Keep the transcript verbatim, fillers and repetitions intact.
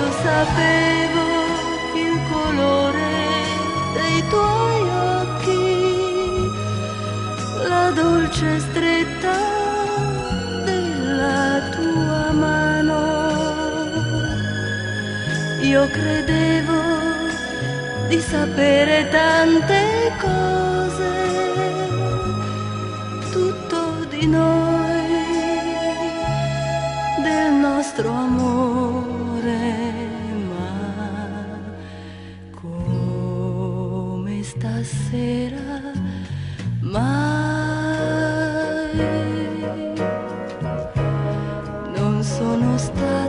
sapevo il colore dei tuoi occhi, la dolce stretta della tua mano. Io credevo di sapere tante cose, tutto di noi, del nostro amore, ma come stasera mai non sono stata